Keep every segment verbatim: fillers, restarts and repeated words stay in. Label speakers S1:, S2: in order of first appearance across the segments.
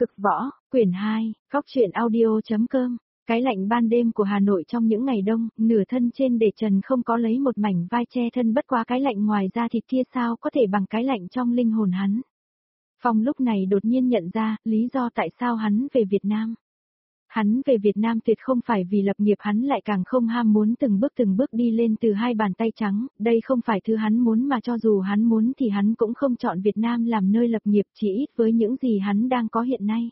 S1: Cực võ, quyển hai, góc truyện audio.com. Cái lạnh ban đêm của Hà Nội trong những ngày đông, nửa thân trên để trần không có lấy một mảnh vai che thân, bất quá cái lạnh ngoài da thịt kia sao có thể bằng cái lạnh trong linh hồn hắn. Phong lúc này đột nhiên nhận ra, lý do tại sao hắn về Việt Nam. Hắn về Việt Nam tuyệt không phải vì lập nghiệp, hắn lại càng không ham muốn từng bước từng bước đi lên từ hai bàn tay trắng, đây không phải thứ hắn muốn, mà cho dù hắn muốn thì hắn cũng không chọn Việt Nam làm nơi lập nghiệp, chỉ ít với những gì hắn đang có hiện nay.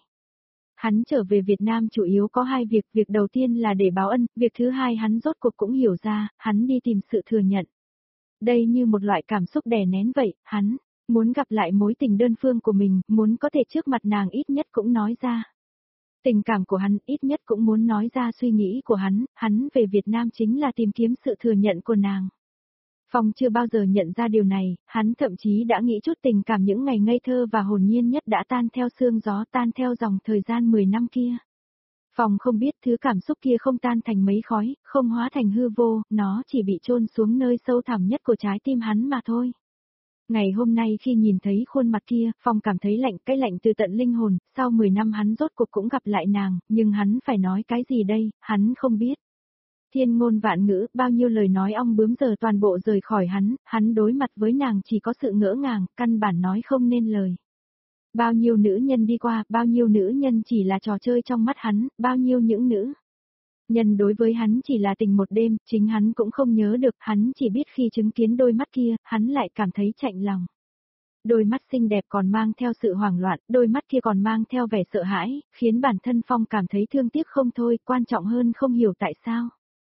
S1: Hắn trở về Việt Nam chủ yếu có hai việc, việc đầu tiên là để báo ân, việc thứ hai hắn rốt cuộc cũng hiểu ra, hắn đi tìm sự thừa nhận. Đây như một loại cảm xúc đè nén vậy, hắn muốn gặp lại mối tình đơn phương của mình, muốn có thể trước mặt nàng ít nhất cũng nói ra tình cảm của hắn, ít nhất cũng muốn nói ra suy nghĩ của hắn, hắn về Việt Nam chính là tìm kiếm sự thừa nhận của nàng. Phong chưa bao giờ nhận ra điều này, hắn thậm chí đã nghĩ chút tình cảm những ngày ngây thơ và hồn nhiên nhất đã tan theo sương gió, tan theo dòng thời gian mười năm kia. Phong không biết thứ cảm xúc kia không tan thành mấy khói, không hóa thành hư vô, nó chỉ bị chôn xuống nơi sâu thẳm nhất của trái tim hắn mà thôi. Ngày hôm nay khi nhìn thấy khuôn mặt kia, Phong cảm thấy lạnh, cái lạnh từ tận linh hồn, sau mười năm hắn rốt cuộc cũng gặp lại nàng, nhưng hắn phải nói cái gì đây, hắn không biết. Thiên ngôn vạn ngữ, bao nhiêu lời nói ong bướm giờ toàn bộ rời khỏi hắn, hắn đối mặt với nàng chỉ có sự ngỡ ngàng, căn bản nói không nên lời. Bao nhiêu nữ nhân đi qua, bao nhiêu nữ nhân chỉ là trò chơi trong mắt hắn, bao nhiêu những nữ nhân đối với hắn chỉ là tình một đêm, chính hắn cũng không nhớ được, hắn chỉ biết khi chứng kiến đôi mắt kia, hắn lại cảm thấy chạnh lòng. Đôi mắt xinh đẹp còn mang theo sự hoảng loạn, đôi mắt kia còn mang theo vẻ sợ hãi, khiến bản thân Phong cảm thấy thương tiếc không thôi, quan trọng hơn không hiểu tại sao.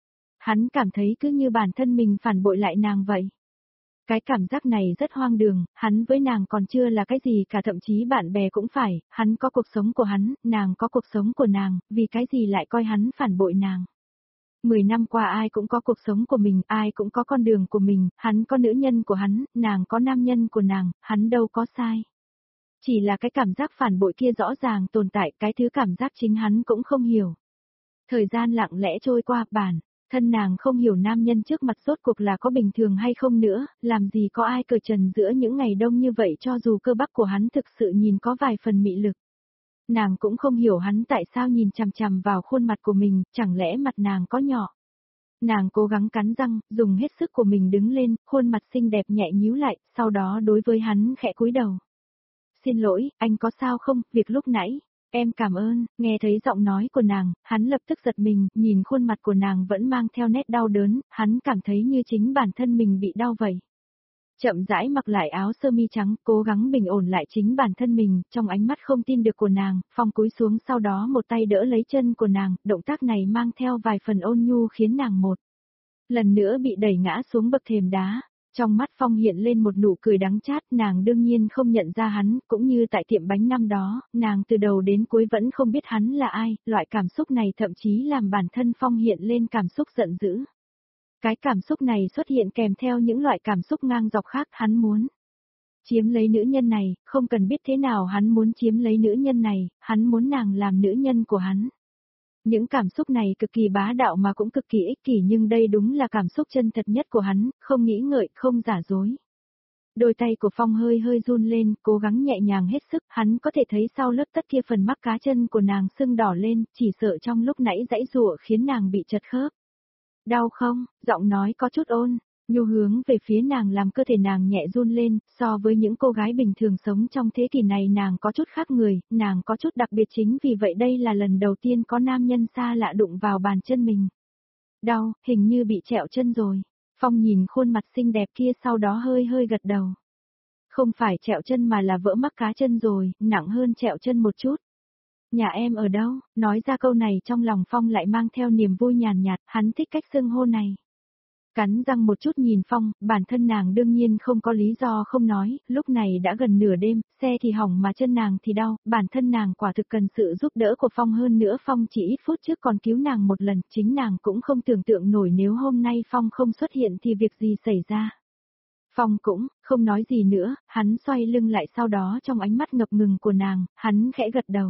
S1: Hắn cảm thấy cứ như bản thân mình phản bội lại nàng vậy. Cái cảm giác này rất hoang đường, hắn với nàng còn chưa là cái gì cả, thậm chí bạn bè cũng phải, hắn có cuộc sống của hắn, nàng có cuộc sống của nàng, vì cái gì lại coi hắn phản bội nàng. Mười năm qua ai cũng có cuộc sống của mình, ai cũng có con đường của mình, hắn có nữ nhân của hắn, nàng có nam nhân của nàng, hắn đâu có sai. Chỉ là cái cảm giác phản bội kia rõ ràng tồn tại, cái thứ cảm giác chính hắn cũng không hiểu. Thời gian lặng lẽ trôi qua, bản thân nàng không hiểu nam nhân trước mặt rốt cuộc là có bình thường hay không nữa, làm gì có ai cởi trần giữa những ngày đông như vậy, cho dù cơ bắp của hắn thực sự nhìn có vài phần mị lực. Nàng cũng không hiểu hắn tại sao nhìn chằm chằm vào khuôn mặt của mình, chẳng lẽ mặt nàng có nhỏ. Nàng cố gắng cắn răng, dùng hết sức của mình đứng lên, khuôn mặt xinh đẹp nhẹ nhíu lại, sau đó đối với hắn khẽ cúi đầu. Xin lỗi, anh có sao không, việc lúc nãy. Em cảm ơn, nghe thấy giọng nói của nàng, hắn lập tức giật mình, nhìn khuôn mặt của nàng vẫn mang theo nét đau đớn, hắn cảm thấy như chính bản thân mình bị đau vậy. Chậm rãi mặc lại áo sơ mi trắng, cố gắng bình ổn lại chính bản thân mình, trong ánh mắt không tin được của nàng, Phong cúi xuống sau đó một tay đỡ lấy chân của nàng, động tác này mang theo vài phần ôn nhu khiến nàng một lần nữa bị đẩy ngã xuống bậc thềm đá. Trong mắt Phong hiện lên một nụ cười đắng chát, nàng đương nhiên không nhận ra hắn, cũng như tại tiệm bánh năm đó, nàng từ đầu đến cuối vẫn không biết hắn là ai, loại cảm xúc này thậm chí làm bản thân Phong hiện lên cảm xúc giận dữ. Cái cảm xúc này xuất hiện kèm theo những loại cảm xúc ngang dọc khác, hắn muốn chiếm lấy nữ nhân này, không cần biết thế nào hắn muốn chiếm lấy nữ nhân này, hắn muốn nàng làm nữ nhân của hắn. Những cảm xúc này cực kỳ bá đạo mà cũng cực kỳ ích kỷ, nhưng đây đúng là cảm xúc chân thật nhất của hắn, không nghĩ ngợi, không giả dối. Đôi tay của Phong hơi hơi run lên, cố gắng nhẹ nhàng hết sức, hắn có thể thấy sau lớp tất kia phần mắc cá chân của nàng sưng đỏ lên, chỉ sợ trong lúc nãy giãy giụa khiến nàng bị chật khớp. Đau không? Giọng nói có chút ôn nhu hướng về phía nàng làm cơ thể nàng nhẹ run lên, so với những cô gái bình thường sống trong thế kỷ này nàng có chút khác người, nàng có chút đặc biệt, chính vì vậy đây là lần đầu tiên có nam nhân xa lạ đụng vào bàn chân mình. Đau, hình như bị trẹo chân rồi. Phong nhìn khuôn mặt xinh đẹp kia sau đó hơi hơi gật đầu. Không phải trẹo chân mà là vỡ mắc cá chân rồi, nặng hơn trẹo chân một chút. Nhà em ở đâu? Nói ra câu này trong lòng Phong lại mang theo niềm vui nhàn nhạt, hắn thích cách xưng hô này. Cắn răng một chút nhìn Phong, bản thân nàng đương nhiên không có lý do không nói, lúc này đã gần nửa đêm, xe thì hỏng mà chân nàng thì đau, bản thân nàng quả thực cần sự giúp đỡ của Phong, hơn nữa Phong chỉ ít phút trước còn cứu nàng một lần, chính nàng cũng không tưởng tượng nổi nếu hôm nay Phong không xuất hiện thì việc gì xảy ra. Phong cũng không nói gì nữa, hắn xoay lưng lại, sau đó trong ánh mắt ngập ngừng của nàng, hắn khẽ gật đầu.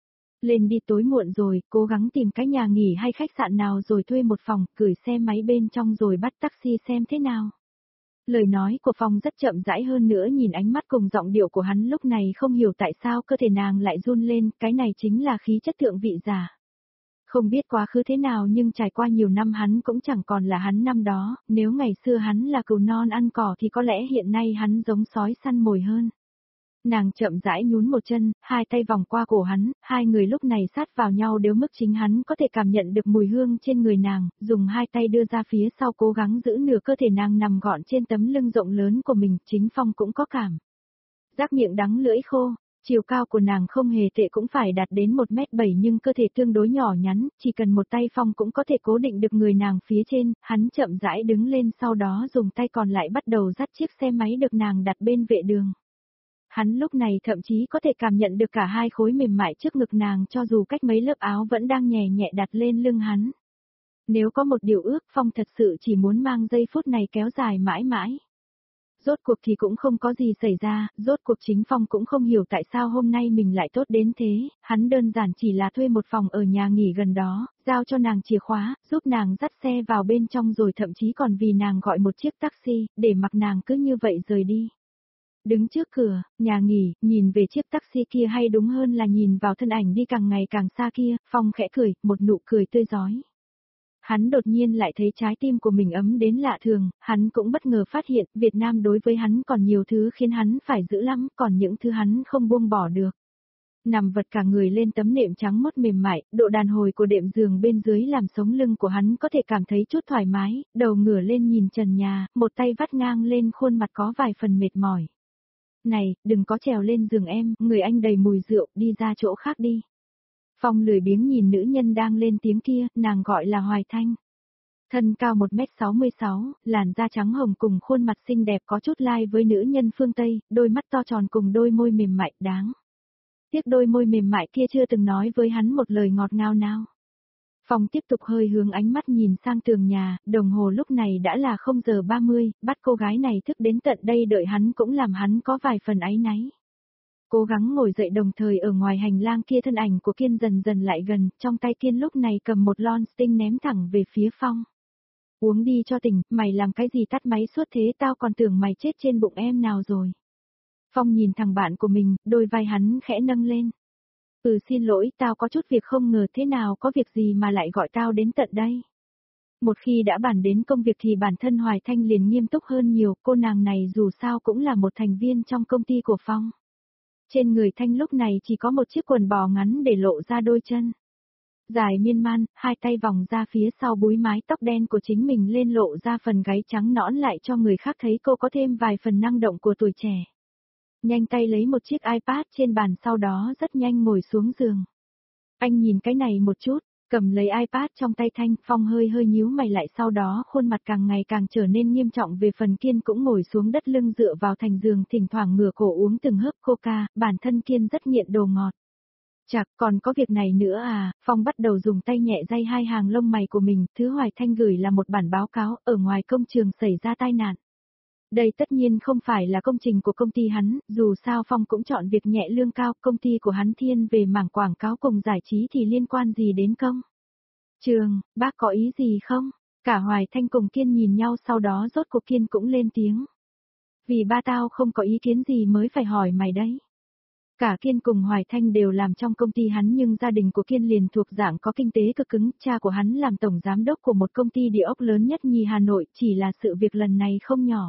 S1: Lên đi, tối muộn rồi, cố gắng tìm cái nhà nghỉ hay khách sạn nào rồi thuê một phòng, gửi xe máy bên trong rồi bắt taxi xem thế nào. Lời nói của Phong rất chậm rãi hơn nữa nhìn ánh mắt cùng giọng điệu của hắn lúc này không hiểu tại sao cơ thể nàng lại run lên, cái này chính là khí chất thượng vị giả. Không biết quá khứ thế nào nhưng trải qua nhiều năm hắn cũng chẳng còn là hắn năm đó, nếu ngày xưa hắn là cừu non ăn cỏ thì có lẽ hiện nay hắn giống sói săn mồi hơn. Nàng chậm rãi nhún một chân, hai tay vòng qua cổ hắn, hai người lúc này sát vào nhau đều mức chính hắn có thể cảm nhận được mùi hương trên người nàng, dùng hai tay đưa ra phía sau cố gắng giữ nửa cơ thể nàng nằm gọn trên tấm lưng rộng lớn của mình, chính Phong cũng có cảm. Giác miệng đắng lưỡi khô, chiều cao của nàng không hề tệ cũng phải đạt đến một mét bảy nhưng cơ thể tương đối nhỏ nhắn, chỉ cần một tay Phong cũng có thể cố định được người nàng phía trên, hắn chậm rãi đứng lên sau đó dùng tay còn lại bắt đầu dắt chiếc xe máy được nàng đặt bên vệ đường. Hắn lúc này thậm chí có thể cảm nhận được cả hai khối mềm mại trước ngực nàng cho dù cách mấy lớp áo vẫn đang nhẹ nhẹ đặt lên lưng hắn. Nếu có một điều ước Phong thật sự chỉ muốn mang giây phút này kéo dài mãi mãi. Rốt cuộc thì cũng không có gì xảy ra, rốt cuộc chính Phong cũng không hiểu tại sao hôm nay mình lại tốt đến thế, hắn đơn giản chỉ là thuê một phòng ở nhà nghỉ gần đó, giao cho nàng chìa khóa, giúp nàng dắt xe vào bên trong rồi thậm chí còn vì nàng gọi một chiếc taxi, để mặc nàng cứ như vậy rời đi. Đứng trước cửa, nhà nghỉ, nhìn về chiếc taxi kia hay đúng hơn là nhìn vào thân ảnh đi càng ngày càng xa kia, Phong khẽ cười, một nụ cười tươi rói. Hắn đột nhiên lại thấy trái tim của mình ấm đến lạ thường, hắn cũng bất ngờ phát hiện Việt Nam đối với hắn còn nhiều thứ khiến hắn phải giữ lắm, còn những thứ hắn không buông bỏ được. Nằm vật cả người lên tấm nệm trắng mốt mềm mại, độ đàn hồi của đệm giường bên dưới làm sống lưng của hắn có thể cảm thấy chút thoải mái, đầu ngửa lên nhìn trần nhà, một tay vắt ngang lên khuôn mặt có vài phần mệt mỏi. Này, đừng có trèo lên giường em, người anh đầy mùi rượu, đi ra chỗ khác đi. Phong lười biếng nhìn nữ nhân đang lên tiếng kia, nàng gọi là Hoài Thanh. Thân cao một mét sáu mươi sáu, làn da trắng hồng cùng khuôn mặt xinh đẹp có chút lai với nữ nhân phương Tây, đôi mắt to tròn cùng đôi môi mềm mại đáng. Tiếc đôi môi mềm mại kia chưa từng nói với hắn một lời ngọt ngào nào. Phong tiếp tục hơi hướng ánh mắt nhìn sang tường nhà, đồng hồ lúc này đã là không giờ ba mươi, bắt cô gái này thức đến tận đây đợi hắn cũng làm hắn có vài phần áy náy. Cố gắng ngồi dậy đồng thời ở ngoài hành lang kia thân ảnh của Kiên dần dần lại gần, trong tay Kiên lúc này cầm một lon sting ném thẳng về phía Phong. Uống đi cho tỉnh, mày làm cái gì tắt máy suốt thế tao còn tưởng mày chết trên bụng em nào rồi. Phong nhìn thằng bạn của mình, đôi vai hắn khẽ nâng lên. Ừ xin lỗi, tao có chút việc không ngờ thế nào có việc gì mà lại gọi tao đến tận đây. Một khi đã bàn đến công việc thì bản thân Hoài Thanh liền nghiêm túc hơn nhiều, cô nàng này dù sao cũng là một thành viên trong công ty của Phong. Trên người Thanh lúc này chỉ có một chiếc quần bò ngắn để lộ ra đôi chân. Dài miên man, hai tay vòng ra phía sau búi mái tóc đen của chính mình lên lộ ra phần gáy trắng nõn lại cho người khác thấy cô có thêm vài phần năng động của tuổi trẻ. Nhanh tay lấy một chiếc iPad trên bàn sau đó rất nhanh ngồi xuống giường. Anh nhìn cái này một chút, cầm lấy iPad trong tay Thanh, Phong hơi hơi nhíu mày lại sau đó khuôn mặt càng ngày càng trở nên nghiêm trọng về phần Kiên cũng ngồi xuống đất lưng dựa vào thành giường thỉnh thoảng ngửa cổ uống từng hớp coca, bản thân Kiên rất nghiện đồ ngọt. Chạc, còn có việc này nữa à, Phong bắt đầu dùng tay nhẹ day hai hàng lông mày của mình, thứ Hoài Thanh gửi là một bản báo cáo, ở ngoài công trường xảy ra tai nạn. Đây tất nhiên không phải là công trình của công ty hắn, dù sao Phong cũng chọn việc nhẹ lương cao, công ty của hắn thiên về mảng quảng cáo cùng giải trí thì liên quan gì đến công. Trường, bác có ý gì không? Cả Hoài Thanh cùng Kiên nhìn nhau sau đó rốt cuộc Kiên cũng lên tiếng. Vì ba tao không có ý kiến gì mới phải hỏi mày đấy. Cả Kiên cùng Hoài Thanh đều làm trong công ty hắn nhưng gia đình của Kiên liền thuộc dạng có kinh tế cực cứng, cha của hắn làm tổng giám đốc của một công ty địa ốc lớn nhất nhì Hà Nội, chỉ là sự việc lần này không nhỏ.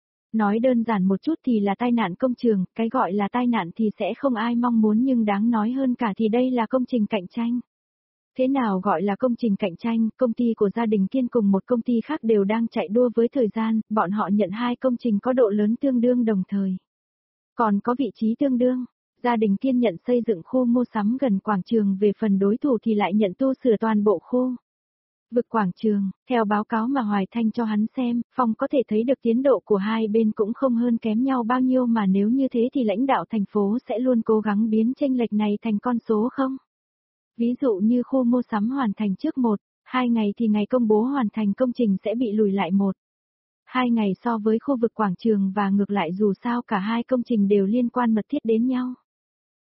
S1: Nói đơn giản một chút thì là tai nạn công trường, cái gọi là tai nạn thì sẽ không ai mong muốn nhưng đáng nói hơn cả thì đây là công trình cạnh tranh. Thế nào gọi là công trình cạnh tranh, công ty của gia đình Kiên cùng một công ty khác đều đang chạy đua với thời gian, bọn họ nhận hai công trình có độ lớn tương đương đồng thời. Còn có vị trí tương đương, gia đình Kiên nhận xây dựng khu mua sắm gần quảng trường về phần đối thủ thì lại nhận tu sửa toàn bộ khu vực quảng trường, theo báo cáo mà Hoài Thanh cho hắn xem, Phong có thể thấy được tiến độ của hai bên cũng không hơn kém nhau bao nhiêu mà nếu như thế thì lãnh đạo thành phố sẽ luôn cố gắng biến chênh lệch này thành con số không? Ví dụ như khu mua sắm hoàn thành trước một, hai ngày thì ngày công bố hoàn thành công trình sẽ bị lùi lại một, hai ngày so với khu vực quảng trường và ngược lại dù sao cả hai công trình đều liên quan mật thiết đến nhau.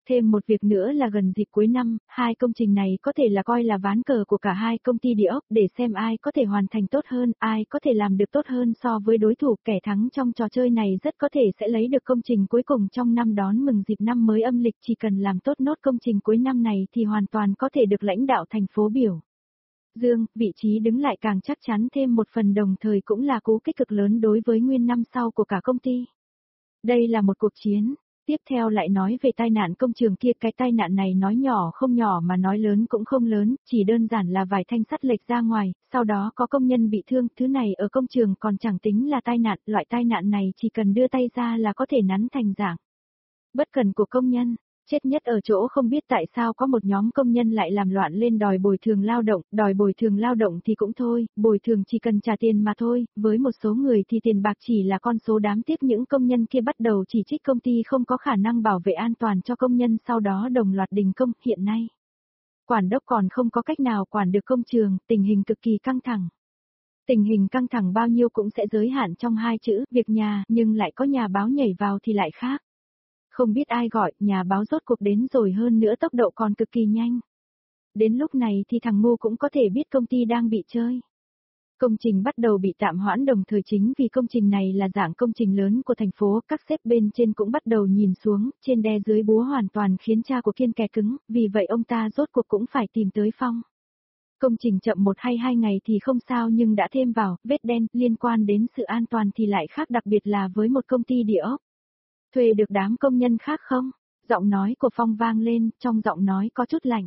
S1: Thêm một việc nữa là gần dịp cuối năm, hai công trình này có thể là coi là ván cờ của cả hai công ty địa ốc để xem ai có thể hoàn thành tốt hơn, ai có thể làm được tốt hơn so với đối thủ. Kẻ thắng trong trò chơi này rất có thể sẽ lấy được công trình cuối cùng trong năm đón mừng dịp năm mới âm lịch, chỉ cần làm tốt nốt công trình cuối năm này thì hoàn toàn có thể được lãnh đạo thành phố biểu dương, vị trí đứng lại càng chắc chắn thêm một phần, đồng thời cũng là cú kích cực lớn đối với nguyên năm sau của cả công ty. Đây là một cuộc chiến. Tiếp theo lại nói về tai nạn công trường kia, cái tai nạn này nói nhỏ không nhỏ mà nói lớn cũng không lớn, chỉ đơn giản là vài thanh sắt lệch ra ngoài, sau đó có công nhân bị thương, thứ này ở công trường còn chẳng tính là tai nạn, loại tai nạn này chỉ cần đưa tay ra là có thể nắn thành dạng. Bất cần của công nhân. Chết nhất ở chỗ không biết tại sao có một nhóm công nhân lại làm loạn lên đòi bồi thường lao động, đòi bồi thường lao động thì cũng thôi, bồi thường chỉ cần trả tiền mà thôi, với một số người thì tiền bạc chỉ là con số đáng tiếc. Những công nhân kia bắt đầu chỉ trích công ty không có khả năng bảo vệ an toàn cho công nhân, sau đó đồng loạt đình công. Hiện nay, quản đốc còn không có cách nào quản được công trường, tình hình cực kỳ căng thẳng. Tình hình căng thẳng bao nhiêu cũng sẽ giới hạn trong hai chữ, việc nhà, nhưng lại có nhà báo nhảy vào thì lại khác. Không biết ai gọi, nhà báo rốt cuộc đến rồi, hơn nữa tốc độ còn cực kỳ nhanh. Đến lúc này thì thằng ngu cũng có thể biết công ty đang bị chơi. Công trình bắt đầu bị tạm hoãn, đồng thời chính vì công trình này là dạng công trình lớn của thành phố, các sếp bên trên cũng bắt đầu nhìn xuống, trên đe dưới búa hoàn toàn khiến cha của Kiên kè cứng, vì vậy ông ta rốt cuộc cũng phải tìm tới Phong. Công trình chậm một hay hai ngày thì không sao, nhưng đã thêm vào vết đen liên quan đến sự an toàn thì lại khác, đặc biệt là với một công ty địa ốc. Thuê được đám công nhân khác không? Giọng nói của Phong vang lên, trong giọng nói có chút lạnh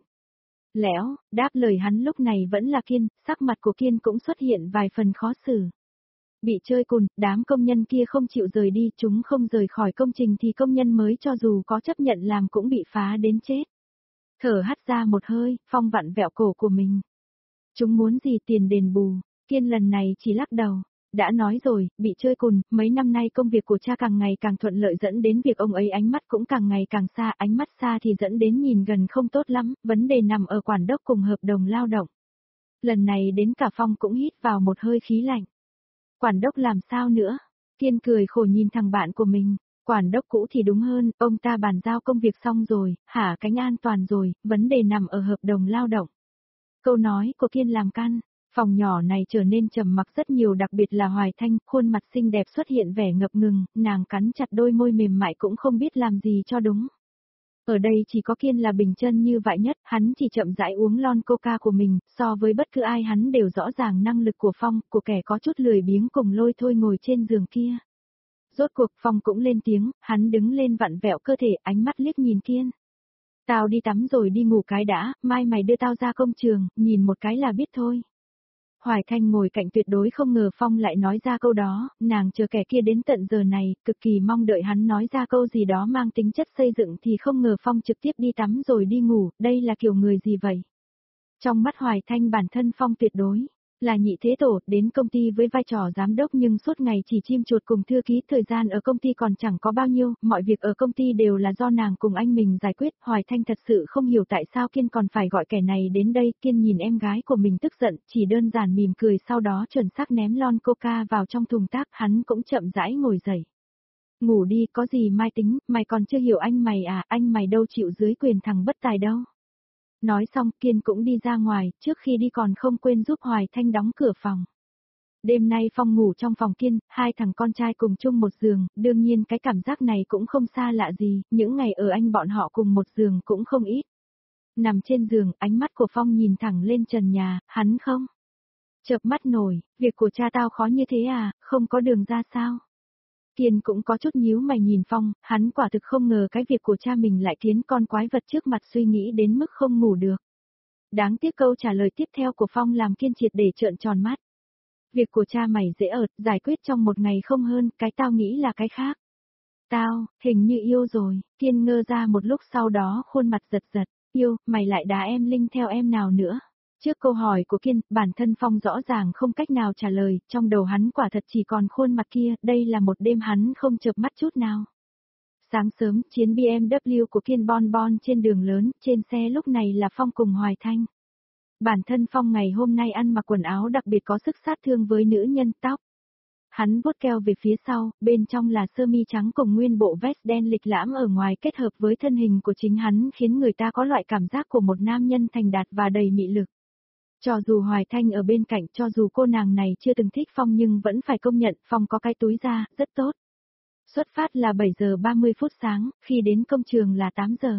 S1: lẽo, đáp lời hắn lúc này vẫn là Kiên, sắc mặt của Kiên cũng xuất hiện vài phần khó xử. Bị chơi cùn, đám công nhân kia không chịu rời đi, chúng không rời khỏi công trình thì công nhân mới cho dù có chấp nhận làm cũng bị phá đến chết. Thở hắt ra một hơi, Phong vặn vẹo cổ của mình. Chúng muốn gì, tiền đền bù? Kiên lần này chỉ lắc đầu. Đã nói rồi, bị chơi cùn, mấy năm nay công việc của cha càng ngày càng thuận lợi dẫn đến việc ông ấy ánh mắt cũng càng ngày càng xa, ánh mắt xa thì dẫn đến nhìn gần không tốt lắm, vấn đề nằm ở quản đốc cùng hợp đồng lao động. Lần này đến cả Phong cũng hít vào một hơi khí lạnh. Quản đốc làm sao nữa? Kiên cười khổ nhìn thằng bạn của mình, quản đốc cũ thì đúng hơn, ông ta bàn giao công việc xong rồi, hạ cánh an toàn rồi, vấn đề nằm ở hợp đồng lao động. Câu nói của Kiên làm căn. Phòng nhỏ này trở nên trầm mặc rất nhiều, đặc biệt là Hoài Thanh, khuôn mặt xinh đẹp xuất hiện vẻ ngập ngừng, nàng cắn chặt đôi môi mềm mại cũng không biết làm gì cho đúng. Ở đây chỉ có Kiên là bình chân như vậy nhất, hắn chỉ chậm rãi uống lon coca của mình, so với bất cứ ai hắn đều rõ ràng năng lực của Phong, của kẻ có chút lười biếng cùng Lôi Thôi ngồi trên giường kia. Rốt cuộc Phong cũng lên tiếng, hắn đứng lên vặn vẹo cơ thể, ánh mắt liếc nhìn Kiên. Tao đi tắm rồi đi ngủ cái đã, mai mày đưa tao ra công trường, nhìn một cái là biết thôi. Hoài Thanh ngồi cạnh tuyệt đối không ngờ Phong lại nói ra câu đó, nàng chờ kẻ kia đến tận giờ này, cực kỳ mong đợi hắn nói ra câu gì đó mang tính chất xây dựng thì không ngờ Phong trực tiếp đi tắm rồi đi ngủ, đây là kiểu người gì vậy? Trong mắt Hoài Thanh bản thân Phong tuyệt đối là nhị thế tổ, đến công ty với vai trò giám đốc nhưng suốt ngày chỉ chim chuột cùng thư ký, thời gian ở công ty còn chẳng có bao nhiêu, mọi việc ở công ty đều là do nàng cùng anh mình giải quyết. Hoài Thanh thật sự không hiểu tại sao Kiên còn phải gọi kẻ này đến đây. Kiên nhìn em gái của mình tức giận, chỉ đơn giản mỉm cười, sau đó chuẩn xác ném lon coca vào trong thùng rác, hắn cũng chậm rãi ngồi dậy. Ngủ đi, có gì mai tính, mày còn chưa hiểu anh mày à, anh mày đâu chịu dưới quyền thằng bất tài đâu. Nói xong Kiên cũng đi ra ngoài, trước khi đi còn không quên giúp Hoài Thanh đóng cửa phòng. Đêm nay Phong ngủ trong phòng Kiên, hai thằng con trai cùng chung một giường, đương nhiên cái cảm giác này cũng không xa lạ gì, những ngày ở Anh bọn họ cùng một giường cũng không ít. Nằm trên giường, ánh mắt của Phong nhìn thẳng lên trần nhà, hắn không chợp mắt nổi, việc của cha tao khó như thế à, không có đường ra sao? Kiên cũng có chút nhíu mày nhìn Phong, hắn quả thực không ngờ cái việc của cha mình lại khiến con quái vật trước mặt suy nghĩ đến mức không ngủ được. Đáng tiếc câu trả lời tiếp theo của Phong làm Kiên triệt để trợn tròn mắt. Việc của cha mày dễ ợt, giải quyết trong một ngày không hơn, cái tao nghĩ là cái khác. Tao, hình như yêu rồi, Kiên ngơ ra một lúc, sau đó khuôn mặt giật giật, yêu, mày lại đá em Linh theo em nào nữa? Trước câu hỏi của Kiên, bản thân Phong rõ ràng không cách nào trả lời, trong đầu hắn quả thật chỉ còn khuôn mặt kia, đây là một đêm hắn không chợp mắt chút nào. Sáng sớm, chiến bê em vê của Kiên bon bon trên đường lớn, trên xe lúc này là Phong cùng Hoài Thanh. Bản thân Phong ngày hôm nay ăn mặc quần áo đặc biệt có sức sát thương với nữ nhân, tóc Hắn vuốt keo về phía sau, bên trong là sơ mi trắng cùng nguyên bộ vest đen lịch lãm ở ngoài kết hợp với thân hình của chính hắn khiến người ta có loại cảm giác của một nam nhân thành đạt và đầy mị lực. Cho dù Hoài Thanh ở bên cạnh, cho dù cô nàng này chưa từng thích Phong nhưng vẫn phải công nhận Phong có cái túi da, rất tốt. Xuất phát là bảy giờ ba mươi phút sáng, khi đến công trường là tám giờ.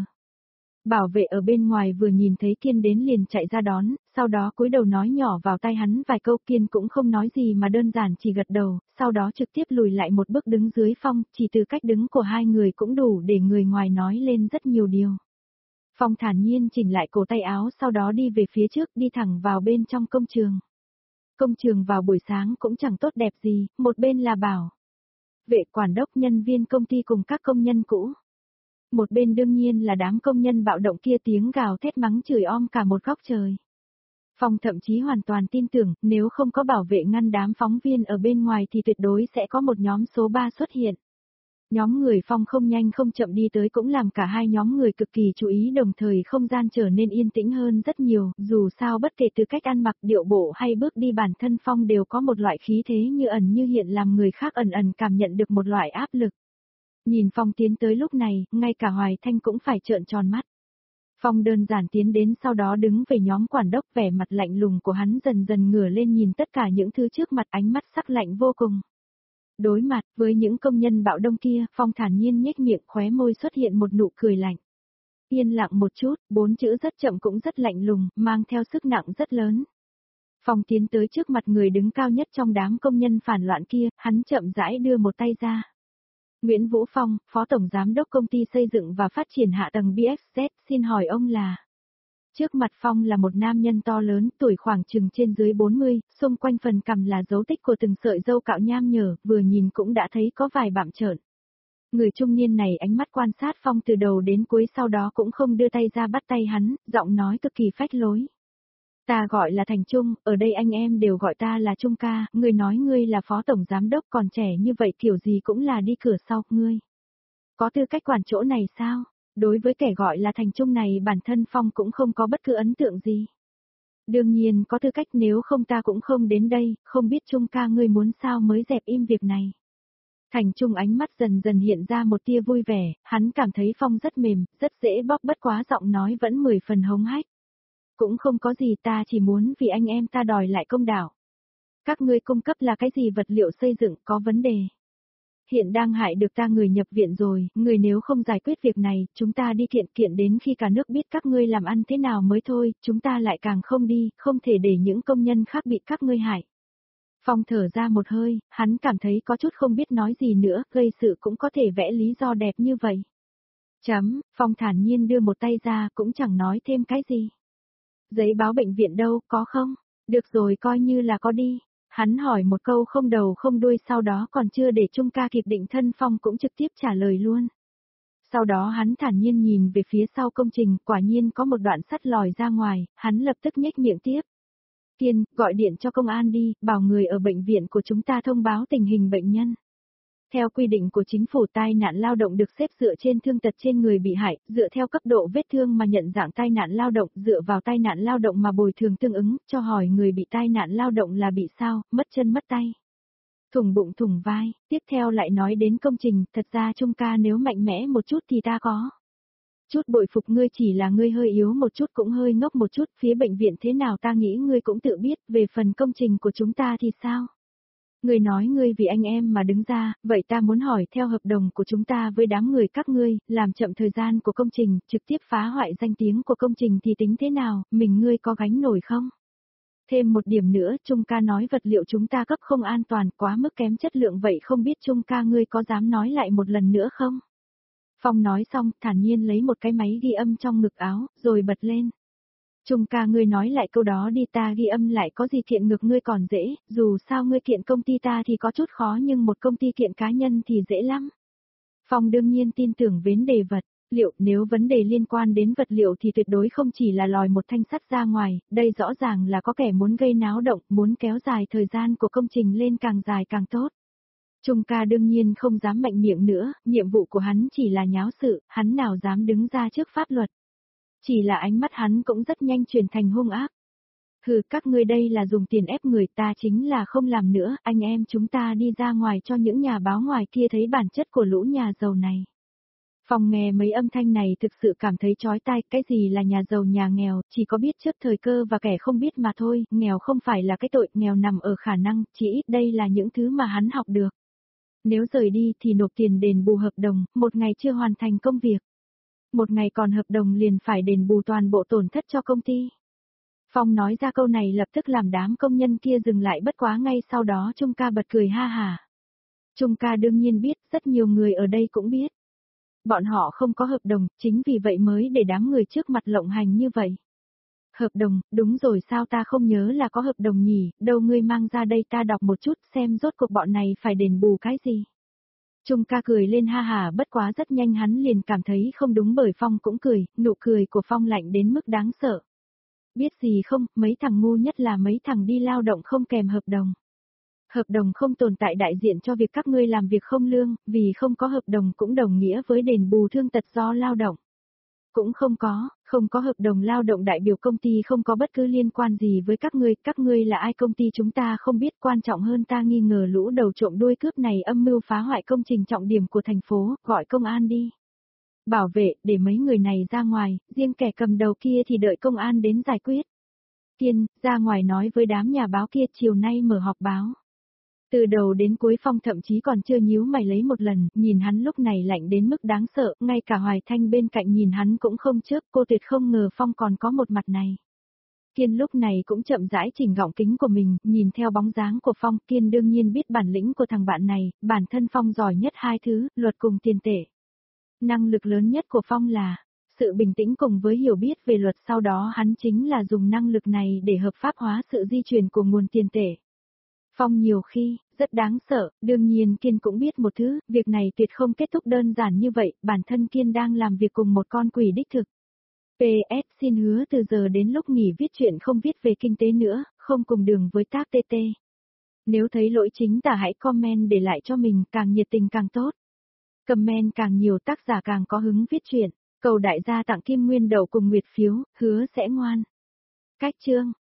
S1: Bảo vệ ở bên ngoài vừa nhìn thấy Kiên đến liền chạy ra đón, sau đó cúi đầu nói nhỏ vào tai hắn vài câu. Kiên cũng không nói gì mà đơn giản chỉ gật đầu, sau đó trực tiếp lùi lại một bước đứng dưới Phong, chỉ từ cách đứng của hai người cũng đủ để người ngoài nói lên rất nhiều điều. Phong thản nhiên chỉnh lại cổ tay áo sau đó đi về phía trước đi thẳng vào bên trong công trường. Công trường vào buổi sáng cũng chẳng tốt đẹp gì, một bên là bảo vệ quản đốc nhân viên công ty cùng các công nhân cũ. Một bên đương nhiên là đám công nhân bạo động kia tiếng gào thét mắng chửi om cả một góc trời. Phong thậm chí hoàn toàn tin tưởng, nếu không có bảo vệ ngăn đám phóng viên ở bên ngoài thì tuyệt đối sẽ có một nhóm số ba xuất hiện. Nhóm người Phong không nhanh không chậm đi tới cũng làm cả hai nhóm người cực kỳ chú ý, đồng thời không gian trở nên yên tĩnh hơn rất nhiều, dù sao bất kể từ cách ăn mặc, điệu bộ hay bước đi bản thân Phong đều có một loại khí thế như ẩn như hiện làm người khác ẩn ẩn cảm nhận được một loại áp lực. Nhìn Phong tiến tới lúc này, ngay cả Hoài Thanh cũng phải trợn tròn mắt. Phong đơn giản tiến đến sau đó đứng về nhóm quản đốc, vẻ mặt lạnh lùng của hắn dần dần ngửa lên nhìn tất cả những thứ trước mặt, ánh mắt sắc lạnh vô cùng. Đối mặt với những công nhân bạo động kia, Phong thản nhiên nhếch miệng, khóe môi xuất hiện một nụ cười lạnh. Yên lặng một chút, bốn chữ rất chậm cũng rất lạnh lùng, mang theo sức nặng rất lớn. Phong tiến tới trước mặt người đứng cao nhất trong đám công nhân phản loạn kia, hắn chậm rãi đưa một tay ra. Nguyễn Vũ Phong, Phó Tổng Giám đốc Công ty Xây dựng và Phát triển Hạ tầng bê ét zét, xin hỏi ông là... Trước mặt Phong là một nam nhân to lớn, tuổi khoảng chừng trên dưới bốn mươi, xung quanh phần cằm là dấu tích của từng sợi râu cạo nham nhở, vừa nhìn cũng đã thấy có vài bặm trợn. Người trung niên này ánh mắt quan sát Phong từ đầu đến cuối, sau đó cũng không đưa tay ra bắt tay hắn, giọng nói cực kỳ phách lối. Ta gọi là Thành Trung, ở đây anh em đều gọi ta là Trung ca, ngươi nói ngươi là Phó Tổng Giám đốc còn trẻ như vậy kiểu gì cũng là đi cửa sau, ngươi. Có tư cách quản chỗ này sao? Đối với kẻ gọi là Thành Trung này bản thân Phong cũng không có bất cứ ấn tượng gì. Đương nhiên có tư cách, nếu không ta cũng không đến đây, không biết Trung ca ngươi muốn sao mới dẹp im việc này. Thành Trung ánh mắt dần dần hiện ra một tia vui vẻ, hắn cảm thấy Phong rất mềm, rất dễ bóp, bất quá giọng nói vẫn mười phần hống hách. Cũng không có gì, ta chỉ muốn vì anh em ta đòi lại công đạo. Các ngươi cung cấp là cái gì, vật liệu xây dựng có vấn đề. Hiện đang hại được ta người nhập viện rồi, người nếu không giải quyết việc này, chúng ta đi kiện kiện đến khi cả nước biết các ngươi làm ăn thế nào mới thôi, chúng ta lại càng không đi, không thể để những công nhân khác bị các ngươi hại. Phong thở ra một hơi, hắn cảm thấy có chút không biết nói gì nữa, gây sự cũng có thể vẽ lý do đẹp như vậy. Chấm, Phong thản nhiên đưa một tay ra, cũng chẳng nói thêm cái gì. Giấy báo bệnh viện đâu, có không? Được rồi, coi như là có đi. Hắn hỏi một câu không đầu không đuôi, sau đó còn chưa để Trung ca kịp định thân, Phong cũng trực tiếp trả lời luôn. Sau đó hắn thản nhiên nhìn về phía sau công trình, quả nhiên có một đoạn sắt lòi ra ngoài, hắn lập tức nhếch miệng tiếp. Kiên, gọi điện cho công an đi, bảo người ở bệnh viện của chúng ta thông báo tình hình bệnh nhân. Theo quy định của chính phủ, tai nạn lao động được xếp dựa trên thương tật trên người bị hại, dựa theo cấp độ vết thương mà nhận dạng tai nạn lao động, dựa vào tai nạn lao động mà bồi thường tương ứng, cho hỏi người bị tai nạn lao động là bị sao, mất chân mất tay, thủng bụng thủng vai. Tiếp theo lại nói đến công trình, thật ra Trung ca nếu mạnh mẽ một chút thì ta có chút bội phục ngươi, chỉ là ngươi hơi yếu một chút, cũng hơi ngốc một chút, phía bệnh viện thế nào ta nghĩ ngươi cũng tự biết, về phần công trình của chúng ta thì sao? Ngươi nói ngươi vì anh em mà đứng ra, vậy ta muốn hỏi, theo hợp đồng của chúng ta với đám người các ngươi, làm chậm thời gian của công trình, trực tiếp phá hoại danh tiếng của công trình thì tính thế nào, mình ngươi có gánh nổi không? Thêm một điểm nữa, Trung ca nói vật liệu chúng ta cấp không an toàn, quá mức kém chất lượng, vậy không biết Trung ca ngươi có dám nói lại một lần nữa không? Phong nói xong, thản nhiên lấy một cái máy ghi âm trong ngực áo, rồi bật lên. Trung ca ngươi nói lại câu đó đi, ta ghi âm lại, có gì kiện ngược ngươi còn dễ, dù sao ngươi kiện công ty ta thì có chút khó, nhưng một công ty kiện cá nhân thì dễ lắm. Phong đương nhiên tin tưởng vấn đề vật liệu, nếu vấn đề liên quan đến vật liệu thì tuyệt đối không chỉ là lòi một thanh sắt ra ngoài, đây rõ ràng là có kẻ muốn gây náo động, muốn kéo dài thời gian của công trình lên càng dài càng tốt. Trung ca đương nhiên không dám mạnh miệng nữa, nhiệm vụ của hắn chỉ là nháo sự, hắn nào dám đứng ra trước pháp luật. Chỉ là ánh mắt hắn cũng rất nhanh chuyển thành hung ác. Hừ, các ngươi đây là dùng tiền ép người, ta chính là không làm nữa, anh em chúng ta đi ra ngoài cho những nhà báo ngoài kia thấy bản chất của lũ nhà giàu này. Phong nghe mấy âm thanh này thực sự cảm thấy chói tai, cái gì là nhà giàu nhà nghèo, chỉ có biết trước thời cơ và kẻ không biết mà thôi, nghèo không phải là cái tội, nghèo nằm ở khả năng, chỉ ít đây là những thứ mà hắn học được. Nếu rời đi thì nộp tiền đền bù hợp đồng, một ngày chưa hoàn thành công việc. Một ngày còn hợp đồng liền phải đền bù toàn bộ tổn thất cho công ty. Phong nói ra câu này lập tức làm đám công nhân kia dừng lại, bất quá ngay sau đó Trung ca bật cười ha hả. Trung ca đương nhiên biết, rất nhiều người ở đây cũng biết. Bọn họ không có hợp đồng, chính vì vậy mới để đám người trước mặt lộng hành như vậy. Hợp đồng, đúng rồi, sao ta không nhớ là có hợp đồng nhỉ, đâu ngươi mang ra đây ta đọc một chút xem rốt cuộc bọn này phải đền bù cái gì. Trung ca cười lên ha hả, bất quá rất nhanh hắn liền cảm thấy không đúng bởi Phong cũng cười, nụ cười của Phong lạnh đến mức đáng sợ. Biết gì không, mấy thằng ngu nhất là mấy thằng đi lao động không kèm hợp đồng. Hợp đồng không tồn tại đại diện cho việc các ngươi làm việc không lương, vì không có hợp đồng cũng đồng nghĩa với đền bù thương tật do lao động. Cũng không có, không có hợp đồng lao động đại biểu công ty không có bất cứ liên quan gì với các ngươi, các ngươi là ai công ty chúng ta không biết, quan trọng hơn ta nghi ngờ lũ đầu trộm đuôi cướp này âm mưu phá hoại công trình trọng điểm của thành phố, gọi công an đi. Bảo vệ, để mấy người này ra ngoài, riêng kẻ cầm đầu kia thì đợi công an đến giải quyết. Kiên, ra ngoài nói với đám nhà báo kia chiều nay mở họp báo. Từ đầu đến cuối Phong thậm chí còn chưa nhíu mày lấy một lần, nhìn hắn lúc này lạnh đến mức đáng sợ, ngay cả Hoài Thanh bên cạnh nhìn hắn cũng không chớp, cô tuyệt không ngờ Phong còn có một mặt này. Kiên lúc này cũng chậm rãi chỉnh gọng kính của mình, nhìn theo bóng dáng của Phong, Kiên đương nhiên biết bản lĩnh của thằng bạn này, bản thân Phong giỏi nhất hai thứ, luật cùng tiền tệ. Năng lực lớn nhất của Phong là sự bình tĩnh cùng với hiểu biết về luật, sau đó hắn chính là dùng năng lực này để hợp pháp hóa sự di chuyển của nguồn tiền tệ. Phong nhiều khi, rất đáng sợ, đương nhiên Kiên cũng biết một thứ, việc này tuyệt không kết thúc đơn giản như vậy, bản thân Kiên đang làm việc cùng một con quỷ đích thực. pê ét xin hứa từ giờ đến lúc nghỉ viết chuyện không viết về kinh tế nữa, không cùng đường với tác tê tê. Nếu thấy lỗi chính tả hãy comment để lại cho mình, càng nhiệt tình càng tốt. Comment càng nhiều tác giả càng có hứng viết chuyện, cầu đại gia tặng kim nguyên đậu cùng nguyệt phiếu, hứa sẽ ngoan. Cách chương